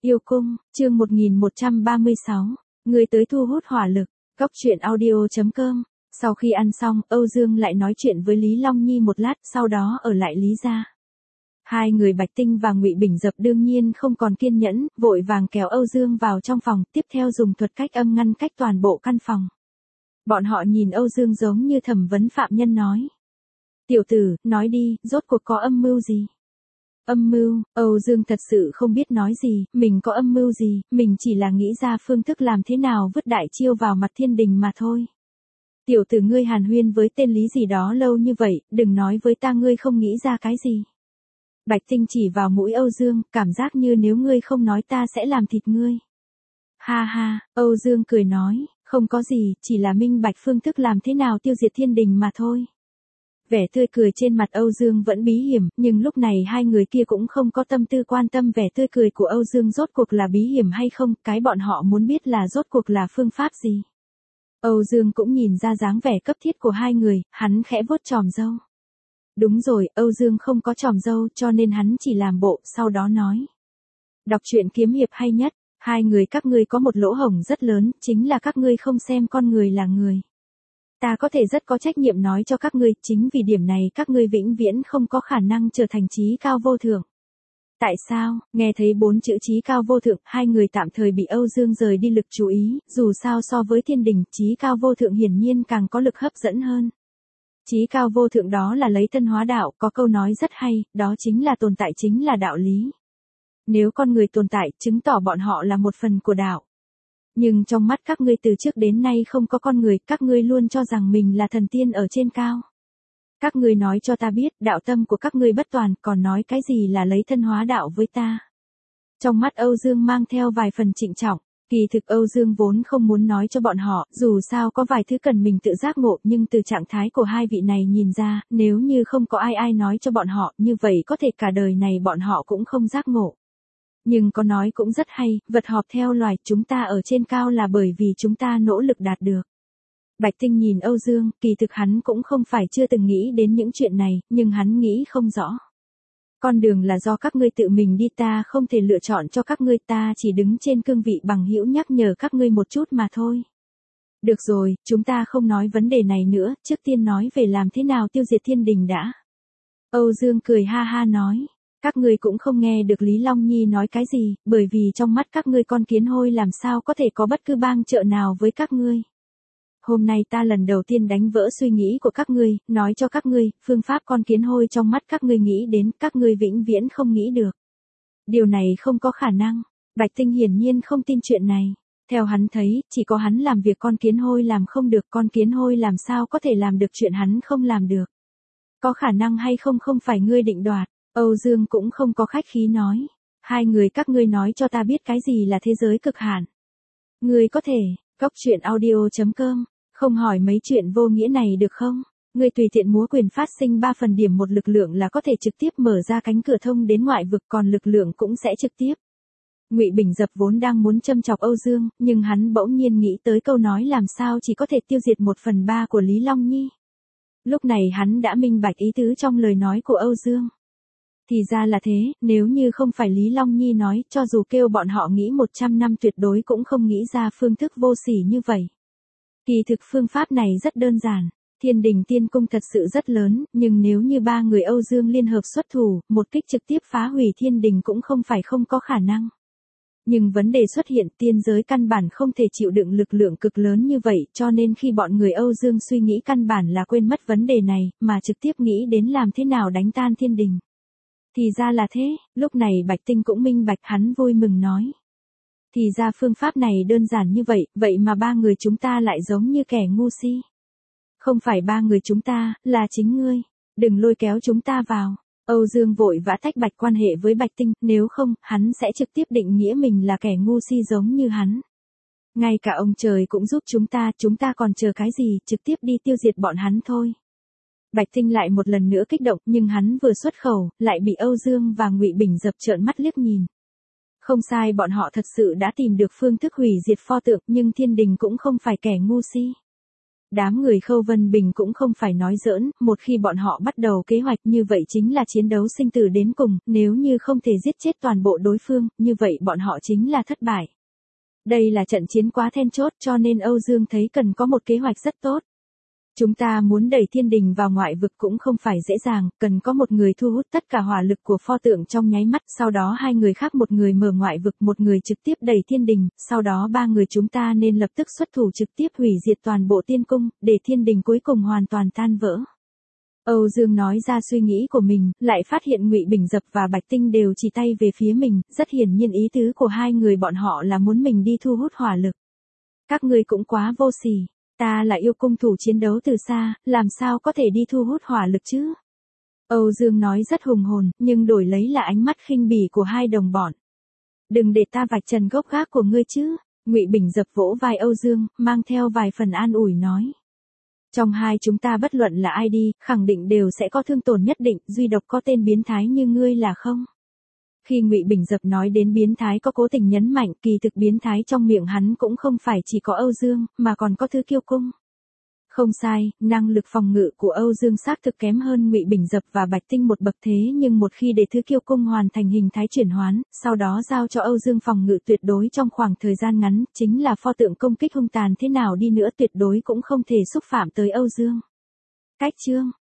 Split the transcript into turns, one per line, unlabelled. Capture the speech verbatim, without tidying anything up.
Yêu cung, chương một nghìn một trăm ba mươi sáu, người tới thu hút hỏa lực, Cốc truyện audio chấm com. Sau khi ăn xong, Âu Dương lại nói chuyện với Lý Long Nhi một lát, sau đó ở lại Lý gia. Hai người Bạch Tinh và Ngụy Bình Dập đương nhiên không còn kiên nhẫn, vội vàng kéo Âu Dương vào trong phòng, tiếp theo dùng thuật cách âm ngăn cách toàn bộ căn phòng. Bọn họ nhìn Âu Dương giống như thẩm vấn phạm nhân nói. Tiểu tử, nói đi, rốt cuộc có âm mưu gì? Âm mưu, Âu Dương thật sự không biết nói gì, mình có âm mưu gì, mình chỉ là nghĩ ra phương thức làm thế nào vứt đại chiêu vào mặt thiên đình mà thôi. Tiểu tử ngươi hàn huyên với tên Lý gì đó lâu như vậy, đừng nói với ta ngươi không nghĩ ra cái gì. Bạch Tinh chỉ vào mũi Âu Dương, cảm giác như nếu ngươi không nói ta sẽ làm thịt ngươi. Ha ha, Âu Dương cười nói, không có gì, chỉ là minh bạch phương thức làm thế nào tiêu diệt thiên đình mà thôi. Vẻ tươi cười trên mặt Âu Dương vẫn bí hiểm, nhưng lúc này hai người kia cũng không có tâm tư quan tâm vẻ tươi cười của Âu Dương rốt cuộc là bí hiểm hay không, cái bọn họ muốn biết là rốt cuộc là phương pháp gì. Âu Dương cũng nhìn ra dáng vẻ cấp thiết của hai người, hắn khẽ vuốt chòm râu. Đúng rồi, Âu Dương không có chòm râu cho nên hắn chỉ làm bộ, sau đó nói. Đọc truyện kiếm hiệp hay nhất, hai người các ngươi có một lỗ hổng rất lớn, chính là các ngươi không xem con người là người. Ta có thể rất có trách nhiệm nói cho các ngươi, chính vì điểm này các ngươi vĩnh viễn không có khả năng trở thành trí cao vô thượng. Tại sao? Nghe thấy bốn chữ trí cao vô thượng, hai người tạm thời bị Âu Dương rời đi lực chú ý, dù sao so với thiên đình, trí cao vô thượng hiển nhiên càng có lực hấp dẫn hơn. Trí cao vô thượng đó là lấy thân hóa đạo, có câu nói rất hay, đó chính là tồn tại chính là đạo lý. Nếu con người tồn tại, chứng tỏ bọn họ là một phần của đạo. Nhưng trong mắt các ngươi từ trước đến nay không có con người, các ngươi luôn cho rằng mình là thần tiên ở trên cao. Các ngươi nói cho ta biết, đạo tâm của các ngươi bất toàn, còn nói cái gì là lấy thân hóa đạo với ta. Trong mắt Âu Dương mang theo vài phần trịnh trọng, kỳ thực Âu Dương vốn không muốn nói cho bọn họ, dù sao có vài thứ cần mình tự giác ngộ, nhưng từ trạng thái của hai vị này nhìn ra, nếu như không có ai ai nói cho bọn họ, như vậy có thể cả đời này bọn họ cũng không giác ngộ. Nhưng có nói cũng rất hay, vật họp theo loài, chúng ta ở trên cao là bởi vì chúng ta nỗ lực đạt được. Bạch Tinh nhìn Âu Dương, kỳ thực hắn cũng không phải chưa từng nghĩ đến những chuyện này, nhưng hắn nghĩ không rõ. Con đường là do các ngươi tự mình đi, ta không thể lựa chọn cho các ngươi, ta chỉ đứng trên cương vị bằng hữu nhắc nhở các ngươi một chút mà thôi. Được rồi, chúng ta không nói vấn đề này nữa, trước tiên nói về làm thế nào tiêu diệt thiên đình đã. Âu Dương cười ha ha nói. Các ngươi cũng không nghe được Lý Long Nhi nói cái gì, bởi vì trong mắt các ngươi con kiến hôi làm sao có thể có bất cứ bang trợ nào với các ngươi. Hôm nay ta lần đầu tiên đánh vỡ suy nghĩ của các ngươi, nói cho các ngươi, phương pháp con kiến hôi trong mắt các ngươi nghĩ đến, các ngươi vĩnh viễn không nghĩ được. Điều này không có khả năng. Bạch Tinh hiển nhiên không tin chuyện này. Theo hắn thấy, chỉ có hắn làm việc con kiến hôi làm không được, con kiến hôi làm sao có thể làm được chuyện hắn không làm được. Có khả năng hay không không phải ngươi định đoạt. Âu Dương cũng không có khách khí nói. Hai người các ngươi nói cho ta biết cái gì là thế giới cực hạn. Ngươi có thể, Cốc truyện audio chấm com, không hỏi mấy chuyện vô nghĩa này được không? Ngươi tùy tiện múa quyền phát sinh ba phần điểm một lực lượng là có thể trực tiếp mở ra cánh cửa thông đến ngoại vực, còn lực lượng cũng sẽ trực tiếp. Ngụy Bình Dập vốn đang muốn châm chọc Âu Dương, nhưng hắn bỗng nhiên nghĩ tới câu nói làm sao chỉ có thể tiêu diệt một phần ba của Lý Long Nhi. Lúc này hắn đã minh bạch ý tứ trong lời nói của Âu Dương. Thì ra là thế, nếu như không phải Lý Long Nhi nói, cho dù kêu bọn họ nghĩ một trăm năm tuyệt đối cũng không nghĩ ra phương thức vô sỉ như vậy. Kỳ thực phương pháp này rất đơn giản, thiên đình tiên cung thật sự rất lớn, nhưng nếu như ba người Âu Dương liên hợp xuất thủ, một kích trực tiếp phá hủy thiên đình cũng không phải không có khả năng. Nhưng vấn đề xuất hiện, tiên giới căn bản không thể chịu đựng lực lượng cực lớn như vậy, cho nên khi bọn người Âu Dương suy nghĩ căn bản là quên mất vấn đề này, mà trực tiếp nghĩ đến làm thế nào đánh tan thiên đình. Thì ra là thế, lúc này Bạch Tinh cũng minh bạch, hắn vui mừng nói. Thì ra phương pháp này đơn giản như vậy, vậy mà ba người chúng ta lại giống như kẻ ngu si. Không phải ba người chúng ta, là chính ngươi, đừng lôi kéo chúng ta vào. Âu Dương vội vã tách bạch quan hệ với Bạch Tinh, nếu không, hắn sẽ trực tiếp định nghĩa mình là kẻ ngu si giống như hắn. Ngay cả ông trời cũng giúp chúng ta, chúng ta còn chờ cái gì, trực tiếp đi tiêu diệt bọn hắn thôi. Bạch Tinh lại một lần nữa kích động, nhưng hắn vừa xuất khẩu, lại bị Âu Dương và Ngụy Bình Dập trợn mắt liếc nhìn. Không sai, bọn họ thật sự đã tìm được phương thức hủy diệt pho tượng, nhưng thiên đình cũng không phải kẻ ngu si. Đám người Khâu Vân Bình cũng không phải nói giỡn, một khi bọn họ bắt đầu kế hoạch như vậy chính là chiến đấu sinh tử đến cùng, nếu như không thể giết chết toàn bộ đối phương, như vậy bọn họ chính là thất bại. Đây là trận chiến quá then chốt cho nên Âu Dương thấy cần có một kế hoạch rất tốt. Chúng ta muốn đẩy thiên đình vào ngoại vực cũng không phải dễ dàng, cần có một người thu hút tất cả hỏa lực của pho tượng trong nháy mắt, sau đó hai người khác một người mở ngoại vực, một người trực tiếp đẩy thiên đình, sau đó ba người chúng ta nên lập tức xuất thủ trực tiếp hủy diệt toàn bộ tiên cung, để thiên đình cuối cùng hoàn toàn tan vỡ. Âu Dương nói ra suy nghĩ của mình, lại phát hiện Ngụy Bình Dập và Bạch Tinh đều chỉ tay về phía mình, rất hiển nhiên ý tứ của hai người bọn họ là muốn mình đi thu hút hỏa lực. Các ngươi cũng quá vô sỉ. Ta là yêu cung thủ chiến đấu từ xa, làm sao có thể đi thu hút hỏa lực chứ? Âu Dương nói rất hùng hồn, nhưng đổi lấy là ánh mắt khinh bỉ của hai đồng bọn. Đừng để ta vạch trần gốc gác của ngươi chứ. Ngụy Bình Dập vỗ vai Âu Dương, mang theo vài phần an ủi nói. Trong hai chúng ta bất luận là ai đi, khẳng định đều sẽ có thương tổn nhất định, duy độc có tên biến thái như ngươi là không. Khi Ngụy Bình Dập nói đến biến thái có cố tình nhấn mạnh, kỳ thực biến thái trong miệng hắn cũng không phải chỉ có Âu Dương, mà còn có Thứ Kiêu Cung. Không sai, năng lực phòng ngự của Âu Dương xác thực kém hơn Ngụy Bình Dập và Bạch Tinh một bậc thế, nhưng một khi để Thứ Kiêu Cung hoàn thành hình thái chuyển hoán, sau đó giao cho Âu Dương phòng ngự tuyệt đối trong khoảng thời gian ngắn, chính là pho tượng công kích hung tàn thế nào đi nữa tuyệt đối cũng không thể xúc phạm tới Âu Dương. Cách chương